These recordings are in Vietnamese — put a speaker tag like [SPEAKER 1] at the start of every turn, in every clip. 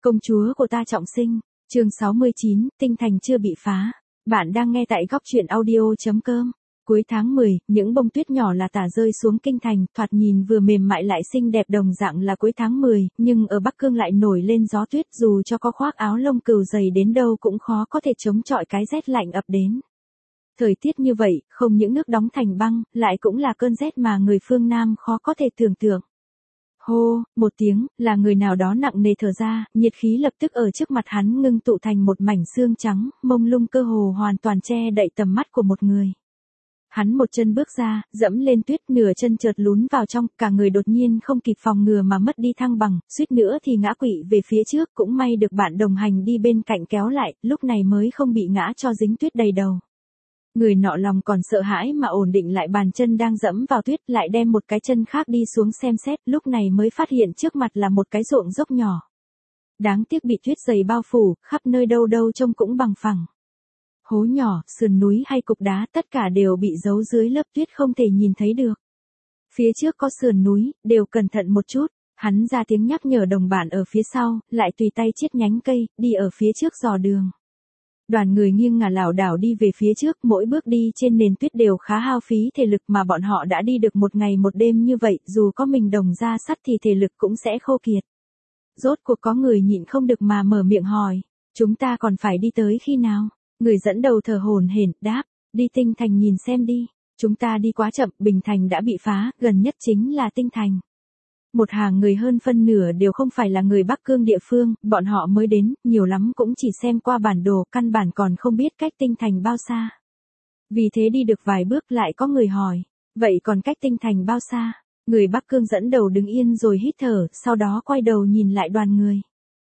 [SPEAKER 1] Công chúa của ta trọng sinh, chương 69, tinh thành chưa bị phá. Bạn đang nghe tại góc truyện audio.com. Cuối tháng 10, những bông tuyết nhỏ là tả rơi xuống kinh thành, thoạt nhìn vừa mềm mại lại xinh đẹp đồng dạng là cuối tháng 10, nhưng ở Bắc Cương lại nổi lên gió tuyết, dù cho có khoác áo lông cừu dày đến đâu cũng khó có thể chống chọi cái rét lạnh ập đến. Thời tiết như vậy, không những nước đóng thành băng, lại cũng là cơn rét mà người phương Nam khó có thể tưởng tượng. Hô, một tiếng, là người nào đó nặng nề thở ra, nhiệt khí lập tức ở trước mặt hắn ngưng tụ thành một mảnh xương trắng, mông lung cơ hồ hoàn toàn che đậy tầm mắt của một người. Hắn một chân bước ra, dẫm lên tuyết, nửa chân chợt lún vào trong, cả người đột nhiên không kịp phòng ngừa mà mất đi thăng bằng, suýt nữa thì ngã quỵ về phía trước, cũng may được bạn đồng hành đi bên cạnh kéo lại, lúc này mới không bị ngã cho dính tuyết đầy đầu. Người nọ lòng còn sợ hãi mà ổn định lại bàn chân đang dẫm vào tuyết, lại đem một cái chân khác đi xuống xem xét, lúc này mới phát hiện trước mặt là một cái ruộng dốc nhỏ. Đáng tiếc bị tuyết dày bao phủ, khắp nơi đâu đâu trông cũng bằng phẳng. Hố nhỏ, sườn núi hay cục đá tất cả đều bị giấu dưới lớp tuyết không thể nhìn thấy được. Phía trước có sườn núi, đều cẩn thận một chút. Hắn ra tiếng nhắc nhở đồng bạn ở phía sau, lại tùy tay chiết nhánh cây, đi ở phía trước dò đường. Đoàn người nghiêng ngả lảo đảo đi về phía trước, mỗi bước đi trên nền tuyết đều khá hao phí thể lực mà bọn họ đã đi được một ngày một đêm như vậy, dù có mình đồng ra sắt thì thể lực cũng sẽ khô kiệt. Rốt cuộc có người nhịn không được mà mở miệng hỏi, chúng ta còn phải đi tới khi nào? Người dẫn đầu thở hổn hển đáp, đi Tinh Thành nhìn xem đi, chúng ta đi quá chậm, Bình Thành đã bị phá, gần nhất chính là Tinh Thành. Một hàng người hơn phân nửa đều không phải là người Bắc Cương địa phương, bọn họ mới đến, nhiều lắm cũng chỉ xem qua bản đồ, căn bản còn không biết cách Tinh Thành bao xa. Vì thế đi được vài bước lại có người hỏi, vậy còn cách Tinh Thành bao xa? Người Bắc Cương dẫn đầu đứng yên rồi hít thở, sau đó quay đầu nhìn lại đoàn người.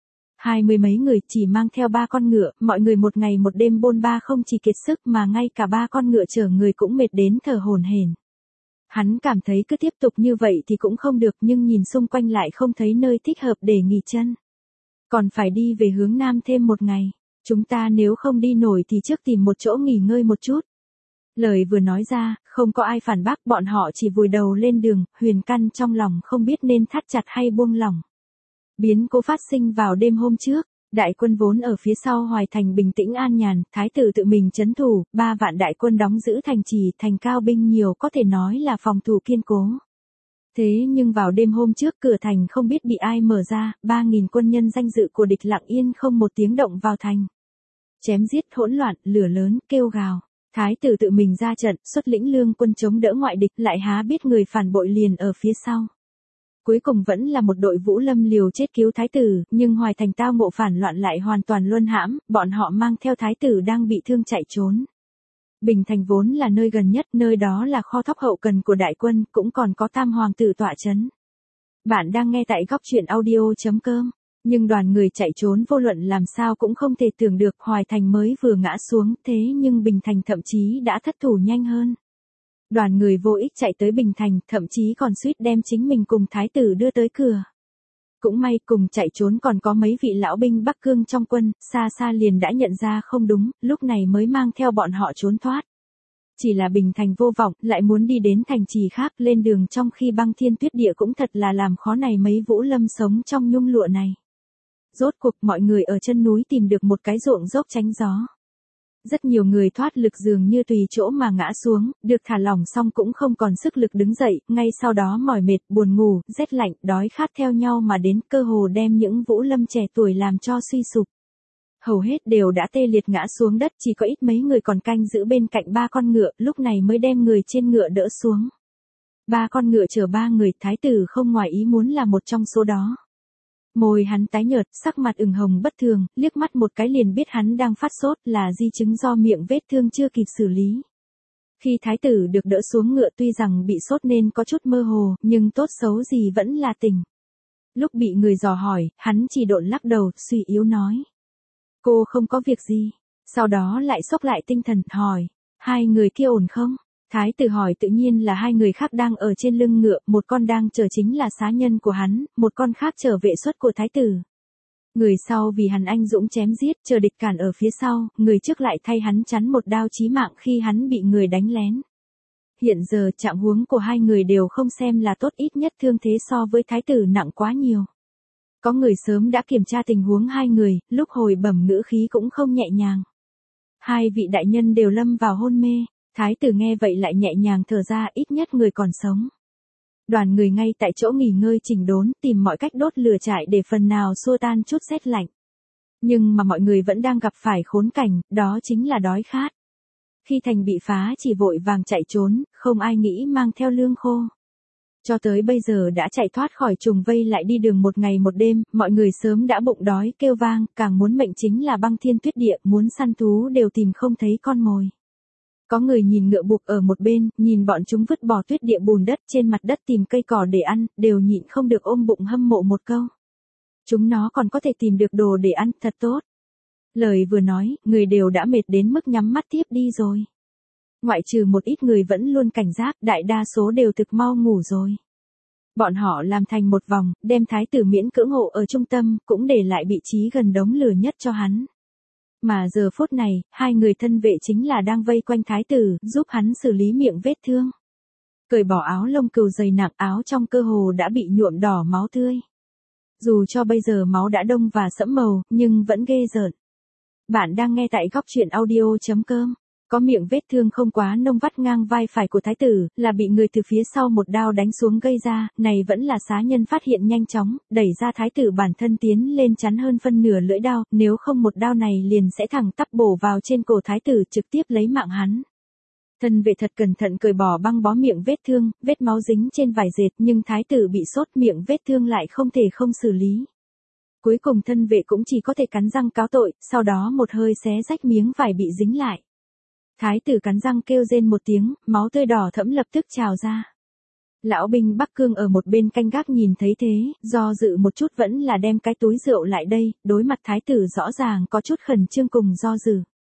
[SPEAKER 1] 20 mấy người chỉ mang theo 3 con ngựa, mọi người một ngày một đêm bôn ba không chỉ kiệt sức mà ngay cả 3 con ngựa chở người cũng mệt đến thở hổn hển. Hắn cảm thấy cứ tiếp tục như vậy thì cũng không được, nhưng nhìn xung quanh lại không thấy nơi thích hợp để nghỉ chân. Còn phải đi về hướng nam thêm một ngày. Chúng ta nếu không đi nổi thì trước tìm một chỗ nghỉ ngơi một chút. Lời vừa nói ra, không có ai phản bác, bọn họ chỉ vùi đầu lên đường, huyền căn trong lòng không biết nên thắt chặt hay buông lỏng. Biến cố phát sinh vào đêm hôm trước. Đại quân vốn ở phía sau Hoài Thành bình tĩnh an nhàn, thái tử tự mình trấn thủ, 3 vạn đại quân đóng giữ thành trì, thành cao binh nhiều, có thể nói là phòng thủ kiên cố. Thế nhưng vào đêm hôm trước cửa thành không biết bị ai mở ra, 3.000 quân nhân danh dự của địch lặng yên không một tiếng động vào thành. Chém giết hỗn loạn, lửa lớn, kêu gào. Thái tử tự mình ra trận, xuất lĩnh lương quân chống đỡ ngoại địch, lại há biết người phản bội liền ở phía sau. Cuối cùng vẫn là một đội Vũ Lâm liều chết cứu thái tử, nhưng Hoài Thành tao ngộ phản loạn lại hoàn toàn luân hãm, bọn họ mang theo thái tử đang bị thương chạy trốn. Bình Thành vốn là nơi gần nhất, nơi đó là kho thóc hậu cần của đại quân, cũng còn có Tam Hoàng tử tọa trấn. Bạn đang nghe tại góc truyện audio.com. Nhưng đoàn người chạy trốn vô luận làm sao cũng không thể tưởng được Hoài Thành mới vừa ngã xuống, thế nhưng Bình Thành thậm chí đã thất thủ nhanh hơn. Đoàn người vô ích chạy tới Bình Thành, thậm chí còn suýt đem chính mình cùng thái tử đưa tới cửa. Cũng may cùng chạy trốn còn có mấy vị lão binh Bắc Cương trong quân, xa xa liền đã nhận ra không đúng, lúc này mới mang theo bọn họ trốn thoát. Chỉ là Bình Thành vô vọng, lại muốn đi đến thành trì khác lên đường trong khi băng thiên tuyết địa cũng thật là làm khó này mấy Vũ Lâm sống trong nhung lụa này. Rốt cuộc mọi người ở chân núi tìm được một cái ruộng dốc tránh gió. Rất nhiều người thoát lực dường như tùy chỗ mà ngã xuống, được thả lỏng xong cũng không còn sức lực đứng dậy, ngay sau đó mỏi mệt, buồn ngủ, rét lạnh, đói khát theo nhau mà đến, cơ hồ đem những Vũ Lâm trẻ tuổi làm cho suy sụp. Hầu hết đều đã tê liệt ngã xuống đất, chỉ có ít mấy người còn canh giữ bên cạnh 3 con ngựa, lúc này mới đem người trên ngựa đỡ xuống. 3 con ngựa chở 3 người, thái tử không ngoài ý muốn là một trong số đó. Môi hắn tái nhợt, sắc mặt ửng hồng bất thường, liếc mắt một cái liền biết hắn đang phát sốt, là di chứng do miệng vết thương chưa kịp xử lý. Khi thái tử được đỡ xuống ngựa tuy rằng bị sốt nên có chút mơ hồ, nhưng tốt xấu gì vẫn là tỉnh. Lúc bị người dò hỏi, hắn chỉ độn lắc đầu, suy yếu nói. Cô không có việc gì. Sau đó lại xốc lại tinh thần, hỏi. 2 người kia ổn không? Thái tử hỏi tự nhiên là 2 người khác đang ở trên lưng ngựa, một con đang chờ chính là xá nhân của hắn, một con khác chờ vệ xuất của thái tử. Người sau vì hắn anh dũng chém giết, chờ địch cản ở phía sau, người trước lại thay hắn chắn một đao chí mạng khi hắn bị người đánh lén. Hiện giờ trạng huống của 2 người đều không xem là tốt, ít nhất thương thế so với thái tử nặng quá nhiều. Có người sớm đã kiểm tra tình huống hai người, lúc hồi bẩm ngữ khí cũng không nhẹ nhàng. Hai vị đại nhân đều lâm vào hôn mê, thái tử nghe vậy lại nhẹ nhàng thở ra, ít nhất người còn sống. Đoàn người ngay tại chỗ nghỉ ngơi chỉnh đốn, tìm mọi cách đốt lửa trại để phần nào xua tan chút rét lạnh. Nhưng mà mọi người vẫn đang gặp phải khốn cảnh, đó chính là đói khát. Khi thành bị phá chỉ vội vàng chạy trốn, không ai nghĩ mang theo lương khô. Cho tới bây giờ đã chạy thoát khỏi trùng vây lại đi đường một ngày một đêm, mọi người sớm đã bụng đói kêu vang, càng muốn mệnh chính là băng thiên tuyết địa, muốn săn thú đều tìm không thấy con mồi. Có người nhìn ngựa buộc ở một bên, nhìn bọn chúng vứt bỏ tuyết địa bùn đất trên mặt đất tìm cây cỏ để ăn, đều nhịn không được ôm bụng hâm mộ một câu. Chúng nó còn có thể tìm được đồ để ăn, thật tốt. Lời vừa nói, người đều đã mệt đến mức nhắm mắt tiếp đi rồi. Ngoại trừ một ít người vẫn luôn cảnh giác, đại đa số đều thực mau ngủ rồi. Bọn họ làm thành một vòng, đem thái tử miễn cưỡng hộ ở trung tâm, cũng để lại vị trí gần đống lửa nhất cho hắn. Mà giờ phút này, hai người thân vệ chính là đang vây quanh thái tử, giúp hắn xử lý miệng vết thương. Cởi bỏ áo lông cừu dày nặng, áo trong cơ hồ đã bị nhuộm đỏ máu tươi. Dù cho bây giờ máu đã đông và sẫm màu, nhưng vẫn ghê rợn. Bạn đang nghe tại góc truyện audio.com. Có miệng vết thương không quá nông vắt ngang vai phải của thái tử, là bị người từ phía sau một đao đánh xuống gây ra, này vẫn là xá nhân phát hiện nhanh chóng, đẩy ra thái tử bản thân tiến lên chắn hơn phân nửa lưỡi đao, nếu không một đao này liền sẽ thẳng tắp bổ vào trên cổ thái tử trực tiếp lấy mạng hắn. Thân vệ thật cẩn thận cởi bỏ băng bó miệng vết thương, vết máu dính trên vải dệt nhưng thái tử bị sốt miệng vết thương lại không thể không xử lý. Cuối cùng thân vệ cũng chỉ có thể cắn răng cáo tội, sau đó một hơi xé rách miếng vải bị dính lại. Thái tử cắn răng kêu rên một tiếng, máu tươi đỏ thẫm lập tức trào ra. Lão binh Bắc Cương ở một bên canh gác nhìn thấy thế, do dự một chút vẫn là đem cái túi rượu lại đây, đối mặt thái tử rõ ràng có chút khẩn trương cùng do dự.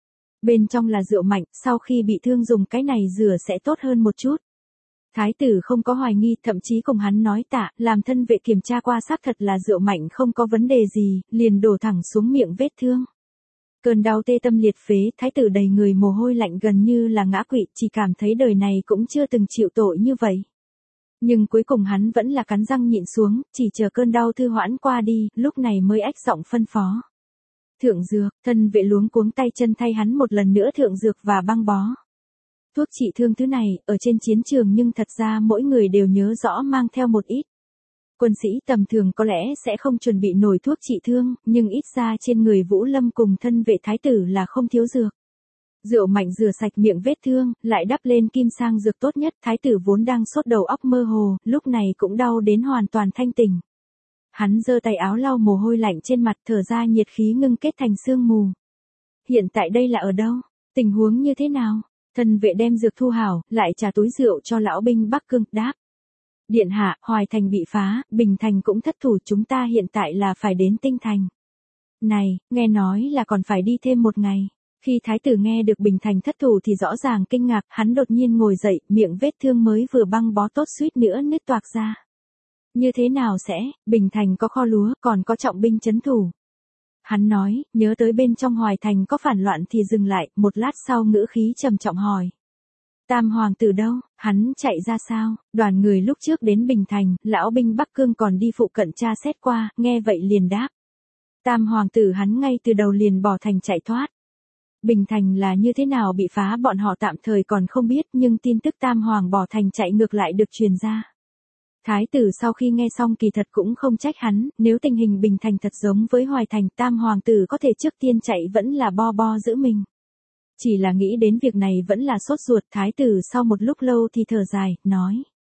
[SPEAKER 1] Bên trong là rượu mạnh, sau khi bị thương dùng cái này rửa sẽ tốt hơn một chút. Thái tử không có hoài nghi, thậm chí cùng hắn nói tạ, làm thân vệ kiểm tra qua xác thật là rượu mạnh không có vấn đề gì, liền đổ thẳng xuống miệng vết thương. Cơn đau tê tâm liệt phế, thái tử đầy người mồ hôi lạnh gần như là ngã quỵ, chỉ cảm thấy đời này cũng chưa từng chịu tội như vậy. Nhưng cuối cùng hắn vẫn là cắn răng nhịn xuống, chỉ chờ cơn đau thư hoãn qua đi, lúc này mới ách giọng phân phó. Thượng dược, thân vệ luống cuống tay chân thay hắn một lần nữa thượng dược và băng bó. Thuốc trị thương thứ này, ở trên chiến trường nhưng thật ra mỗi người đều nhớ rõ mang theo một ít. Quân sĩ tầm thường có lẽ sẽ không chuẩn bị nổi thuốc trị thương, nhưng ít ra trên người Vũ Lâm cùng thân vệ thái tử là không thiếu dược. Rượu mạnh rửa sạch miệng vết thương, lại đắp lên kim sang dược tốt nhất, thái tử vốn đang sốt đầu óc mơ hồ, lúc này cũng đau đến hoàn toàn thanh tỉnh. Hắn giơ tay áo lau mồ hôi lạnh trên mặt, thở ra nhiệt khí ngưng kết thành sương mù. Hiện tại đây là ở đâu? Tình huống như thế nào? Thân vệ đem dược thu hảo, lại trả túi rượu cho lão binh Bắc Cương, đáp. Điện hạ, Hoài Thành bị phá, Bình Thành cũng thất thủ, chúng ta hiện tại là phải đến Tinh Thành. Này, nghe nói là còn phải đi thêm một ngày. Khi thái tử nghe được Bình Thành thất thủ thì rõ ràng kinh ngạc, hắn đột nhiên ngồi dậy, miệng vết thương mới vừa băng bó tốt suýt nữa nứt toạc ra. Như thế nào sẽ, Bình Thành có kho lúa, còn có trọng binh trấn thủ. Hắn nói, nhớ tới bên trong Hoài Thành có phản loạn thì dừng lại, một lát sau ngữ khí trầm trọng hỏi. Tam hoàng tử đâu, hắn chạy ra sao? Đoàn người lúc trước đến Bình Thành, lão binh Bắc Cương còn đi phụ cận tra xét qua, nghe vậy liền đáp. Tam hoàng tử hắn ngay từ đầu liền bỏ thành chạy thoát. Bình Thành là như thế nào bị phá bọn họ tạm thời còn không biết, nhưng tin tức tam hoàng bỏ thành chạy ngược lại được truyền ra. Thái tử sau khi nghe xong kỳ thật cũng không trách hắn, nếu tình hình Bình Thành thật giống với Hoài Thành, tam hoàng tử có thể trước tiên chạy vẫn là bo giữ mình. Chỉ là nghĩ đến việc này vẫn là sốt ruột, thái tử sau một lúc lâu thì thở dài, nói.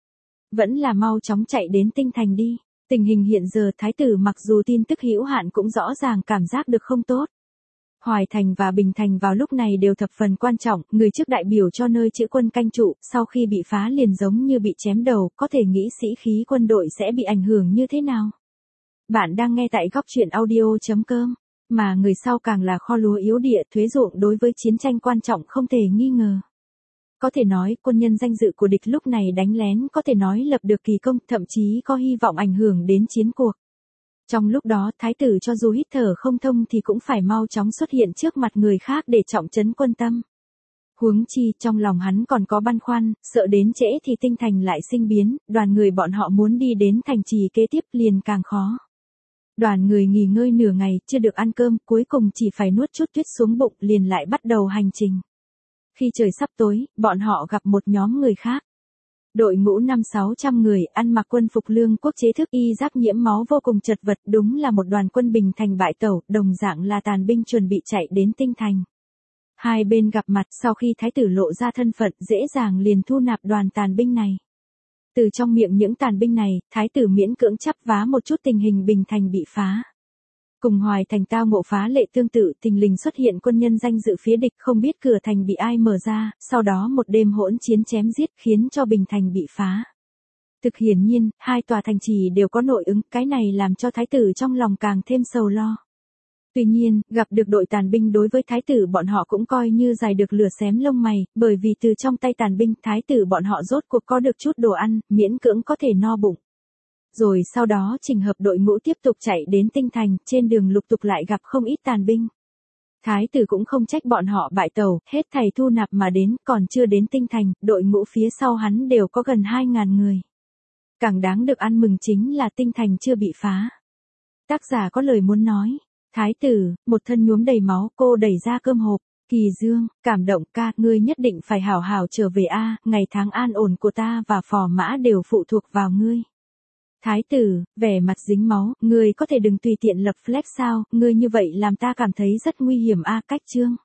[SPEAKER 1] Vẫn là mau chóng chạy đến Tinh Thành đi. Tình hình hiện giờ thái tử mặc dù tin tức hữu hạn cũng rõ ràng cảm giác được không tốt. Hoài Thành và Bình Thành vào lúc này đều thập phần quan trọng, người trước đại biểu cho nơi chữ quân canh trụ, sau khi bị phá liền giống như bị chém đầu, có thể nghĩ sĩ khí quân đội sẽ bị ảnh hưởng như thế nào. Bạn đang nghe tại góc truyện audio.com. Mà người sau càng là kho lúa yếu địa, thuế ruộng đối với chiến tranh quan trọng không thể nghi ngờ. Có thể nói, quân nhân danh dự của địch lúc này đánh lén có thể nói lập được kỳ công, thậm chí có hy vọng ảnh hưởng đến chiến cuộc. Trong lúc đó, thái tử cho dù hít thở không thông thì cũng phải mau chóng xuất hiện trước mặt người khác để trọng trấn quân tâm. Huống chi, trong lòng hắn còn có băn khoăn, sợ đến trễ thì Tinh Thành lại sinh biến, đoàn người bọn họ muốn đi đến thành trì kế tiếp liền càng khó. Đoàn người nghỉ ngơi nửa ngày, chưa được ăn cơm, cuối cùng chỉ phải nuốt chút tuyết xuống bụng, liền lại bắt đầu hành trình. Khi trời sắp tối, bọn họ gặp một nhóm người khác. Đội ngũ 500-600 người, ăn mặc quân phục lương quốc chế thức y giáp nhiễm máu vô cùng chật vật, đúng là một đoàn quân bình thành bại tẩu, đồng dạng là tàn binh chuẩn bị chạy đến Tinh Thành. Hai bên gặp mặt, sau khi thái tử lộ ra thân phận, dễ dàng liền thu nạp đoàn tàn binh này. Từ trong miệng những tàn binh này, thái tử miễn cưỡng chắp vá một chút tình hình bình thành bị phá. Cùng Hoài Thành tao ngộ phá lệ tương tự, thình lình xuất hiện quân nhân danh dự phía địch, không biết cửa thành bị ai mở ra, sau đó một đêm hỗn chiến chém giết khiến cho bình thành bị phá. Thực hiển nhiên, hai tòa thành trì đều có nội ứng, cái này làm cho thái tử trong lòng càng thêm sầu lo. Tuy nhiên, gặp được đội tàn binh đối với thái tử bọn họ cũng coi như giải được lửa xém lông mày, bởi vì từ trong tay tàn binh, thái tử bọn họ rốt cuộc có được chút đồ ăn, miễn cưỡng có thể no bụng. Rồi sau đó chỉnh hợp đội ngũ tiếp tục chạy đến Tinh Thành, trên đường lục tục lại gặp không ít tàn binh. Thái tử cũng không trách bọn họ bại tẩu, hết thảy thu nạp mà đến, còn chưa đến Tinh Thành, đội ngũ phía sau hắn đều có gần 2.000 người. Càng đáng được ăn mừng chính là Tinh Thành chưa bị phá. Tác giả có lời muốn nói. Thái tử, một thân nhuốm đầy máu, cô đẩy ra cơm hộp. Kỳ Dương, cảm động ca, ngươi nhất định phải hảo hảo trở về a, ngày tháng an ổn của ta và phò mã đều phụ thuộc vào ngươi. Thái tử, vẻ mặt dính máu, ngươi có thể đừng tùy tiện lập flag sao, ngươi như vậy làm ta cảm thấy rất nguy hiểm a. Cách Chương.